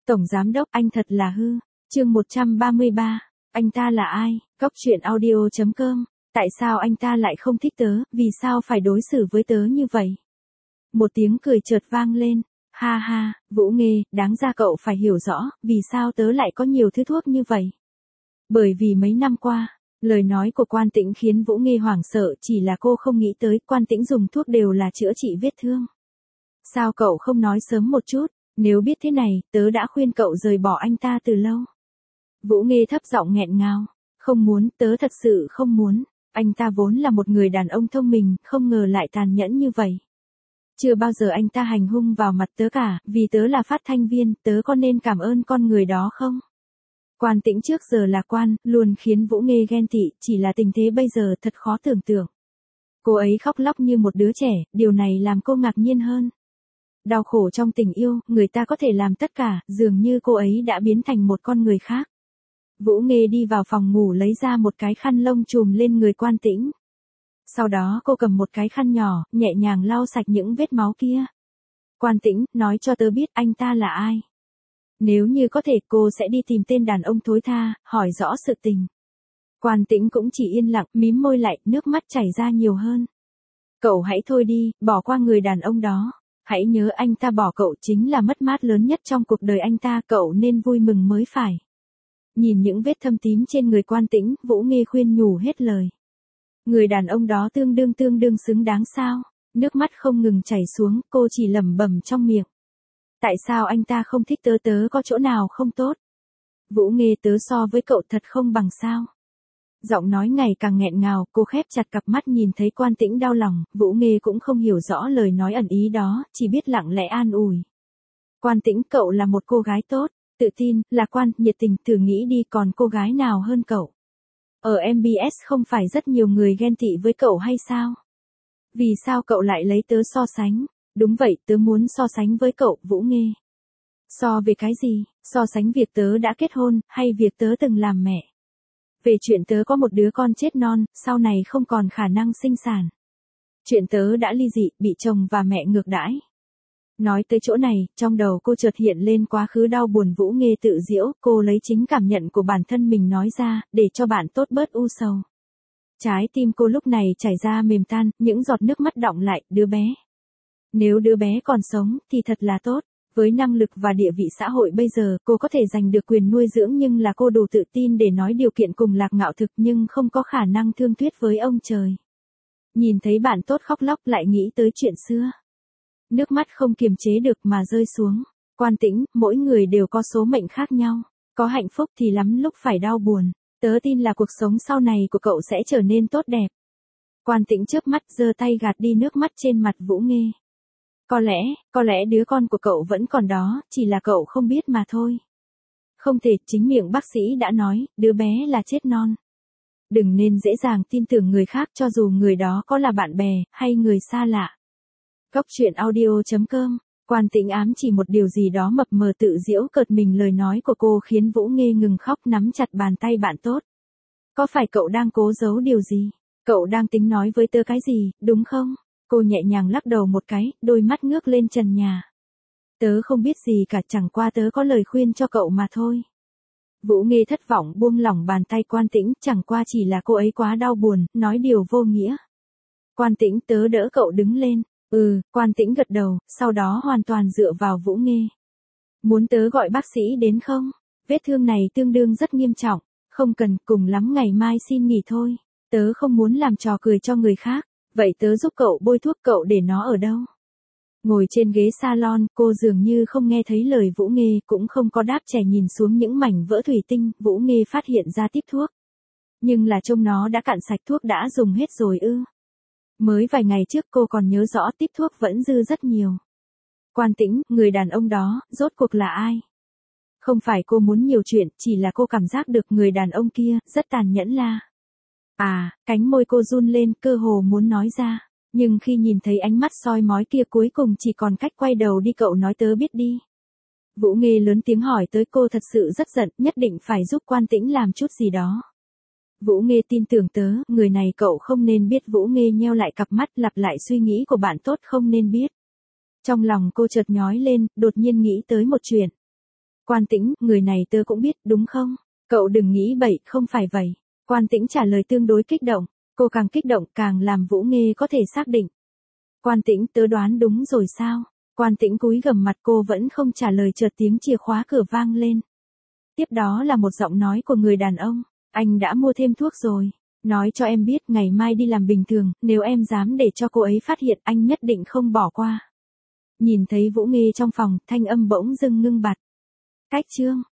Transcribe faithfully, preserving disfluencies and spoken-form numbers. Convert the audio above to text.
Tổng giám đốc, anh thật là hư. Chương một trăm ba mươi ba. Anh ta là ai? Cốc truyện audio chấm com. Tại sao anh ta lại không thích tớ, vì sao phải đối xử với tớ như vậy? Một tiếng cười chợt vang lên. Ha ha, Vũ Nghê, đáng ra cậu phải hiểu rõ, vì sao tớ lại có nhiều thứ thuốc như vậy. Bởi vì mấy năm qua, lời nói của Quan Tĩnh khiến Vũ Nghê hoảng sợ, chỉ là cô không nghĩ tới Quan Tĩnh dùng thuốc đều là chữa trị vết thương. Sao cậu không nói sớm một chút, nếu biết thế này, tớ đã khuyên cậu rời bỏ anh ta từ lâu. Vũ Nghê thấp giọng nghẹn ngào, không muốn, tớ thật sự không muốn, anh ta vốn là một người đàn ông thông minh, không ngờ lại tàn nhẫn như vậy. Chưa bao giờ anh ta hành hung vào mặt tớ cả, vì tớ là phát thanh viên, tớ có nên cảm ơn con người đó không? Quan Tĩnh trước giờ lạc quan, luôn khiến Vũ Nghê ghen tị, chỉ là tình thế bây giờ thật khó tưởng tượng. Cô ấy khóc lóc như một đứa trẻ, điều này làm cô ngạc nhiên hơn. Đau khổ trong tình yêu, người ta có thể làm tất cả, dường như cô ấy đã biến thành một con người khác. Vũ Nghê đi vào phòng ngủ lấy ra một cái khăn lông chùm lên người Quan Tĩnh. Sau đó cô cầm một cái khăn nhỏ, nhẹ nhàng lau sạch những vết máu kia. Quan Tĩnh, nói cho tớ biết anh ta là ai. Nếu như có thể cô sẽ đi tìm tên đàn ông thối tha, hỏi rõ sự tình. Quan Tĩnh cũng chỉ yên lặng, mím môi lại, nước mắt chảy ra nhiều hơn. Cậu hãy thôi đi, bỏ qua người đàn ông đó. Hãy nhớ anh ta bỏ cậu chính là mất mát lớn nhất trong cuộc đời anh ta, cậu nên vui mừng mới phải. Nhìn những vết thâm tím trên người Quan Tĩnh, Vũ Nghê khuyên nhủ hết lời. Người đàn ông đó tương đương tương đương xứng đáng sao? Nước mắt không ngừng chảy xuống, cô chỉ lẩm bẩm trong miệng. Tại sao anh ta không thích tớ, tớ có chỗ nào không tốt? Vũ Nghê, tớ so với cậu thật không bằng sao? Giọng nói ngày càng nghẹn ngào, cô khép chặt cặp mắt nhìn thấy Quan Tĩnh đau lòng, Vũ Nghê cũng không hiểu rõ lời nói ẩn ý đó, chỉ biết lặng lẽ an ủi. Quan Tĩnh, cậu là một cô gái tốt, tự tin, lạc quan, nhiệt tình, thử nghĩ đi, còn cô gái nào hơn cậu? Ở em bê ét không phải rất nhiều người ghen tị với cậu hay sao? Vì sao cậu lại lấy tớ so sánh? Đúng vậy, tớ muốn so sánh với cậu, Vũ Nghê. So về cái gì? So sánh việc tớ đã kết hôn, hay việc tớ từng làm mẹ? Về chuyện tớ có một đứa con chết non, sau này không còn khả năng sinh sản. Chuyện tớ đã ly dị, bị chồng và mẹ ngược đãi. Nói tới chỗ này, trong đầu cô chợt hiện lên quá khứ đau buồn. Vũ Nghê tự giễu, cô lấy chính cảm nhận của bản thân mình nói ra, để cho bạn tốt bớt u sầu. Trái tim cô lúc này chảy ra mềm tan, những giọt nước mắt đọng lại, đứa bé. Nếu đứa bé còn sống, thì thật là tốt. Với năng lực và địa vị xã hội bây giờ, cô có thể giành được quyền nuôi dưỡng, nhưng là cô đủ tự tin để nói điều kiện cùng Lạc Ngạo Thực, nhưng không có khả năng thương thuyết với ông trời. Nhìn thấy bạn tốt khóc lóc, lại nghĩ tới chuyện xưa. Nước mắt không kiềm chế được mà rơi xuống. Quan Tĩnh, mỗi người đều có số mệnh khác nhau. Có hạnh phúc thì lắm lúc phải đau buồn. Tớ tin là cuộc sống sau này của cậu sẽ trở nên tốt đẹp. Quan Tĩnh chớp mắt, giơ tay gạt đi nước mắt trên mặt Vũ Nghê. Có lẽ, có lẽ đứa con của cậu vẫn còn đó, chỉ là cậu không biết mà thôi. Không thể, chính miệng bác sĩ đã nói, đứa bé là chết non. Đừng nên dễ dàng tin tưởng người khác, cho dù người đó có là bạn bè, hay người xa lạ. Cốc truyện audio chấm com. Quan Tĩnh ám chỉ một điều gì đó mập mờ, tự giễu cợt mình. Lời nói của cô khiến Vũ Nghê ngừng khóc, nắm chặt bàn tay bạn tốt. Có phải cậu đang cố giấu điều gì? Cậu đang tính nói với tớ cái gì, đúng không? Cô nhẹ nhàng lắc đầu một cái, đôi mắt ngước lên trần nhà. Tớ không biết gì cả, chẳng qua tớ có lời khuyên cho cậu mà thôi. Vũ Nghê thất vọng buông lỏng bàn tay Quan Tĩnh, chẳng qua chỉ là cô ấy quá đau buồn, nói điều vô nghĩa. Quan Tĩnh, tớ đỡ cậu đứng lên. Ừ, Quan Tĩnh gật đầu, sau đó hoàn toàn dựa vào Vũ Nghê. Muốn tớ gọi bác sĩ đến không? Vết thương này tương đương rất nghiêm trọng. Không cần, cùng lắm ngày mai xin nghỉ thôi. Tớ không muốn làm trò cười cho người khác. Vậy tớ giúp cậu bôi thuốc, cậu để nó ở đâu? Ngồi trên ghế salon, cô dường như không nghe thấy lời Vũ Nghê, cũng không có đáp, trẻ nhìn xuống những mảnh vỡ thủy tinh. Vũ Nghê phát hiện ra tiếp thuốc. Nhưng là trông nó đã cạn sạch, thuốc đã dùng hết rồi ư? Mới vài ngày trước cô còn nhớ rõ tiếp thuốc vẫn dư rất nhiều. Quan Tĩnh, người đàn ông đó, rốt cuộc là ai? Không phải cô muốn nhiều chuyện, chỉ là cô cảm giác được người đàn ông kia, rất tàn nhẫn la. À, cánh môi cô run lên, cơ hồ muốn nói ra. Nhưng khi nhìn thấy ánh mắt soi mói kia, cuối cùng chỉ còn cách quay đầu đi. Cậu nói tớ biết đi. Vũ Nghê lớn tiếng hỏi tới, cô thật sự rất giận, nhất định phải giúp Quan Tĩnh làm chút gì đó. Vũ Nghê, tin tưởng tớ, người này cậu không nên biết. Vũ Nghê nheo lại cặp mắt, lặp lại suy nghĩ của bạn tốt, không nên biết. Trong lòng cô chợt nhói lên, đột nhiên nghĩ tới một chuyện. Quan Tĩnh, người này tớ cũng biết, đúng không? Cậu đừng nghĩ bậy, không phải vậy. Quan Tĩnh trả lời tương đối kích động, cô càng kích động càng làm Vũ Nghê có thể xác định. Quan Tĩnh, tớ đoán đúng rồi sao? Quan Tĩnh cúi gằm mặt, cô vẫn không trả lời, chợt tiếng chìa khóa cửa vang lên. Tiếp đó là một giọng nói của người đàn ông, anh đã mua thêm thuốc rồi. Nói cho em biết ngày mai đi làm bình thường, nếu em dám để cho cô ấy phát hiện anh nhất định không bỏ qua. Nhìn thấy Vũ Nghê trong phòng, thanh âm bỗng dưng ngưng bặt. Cách chương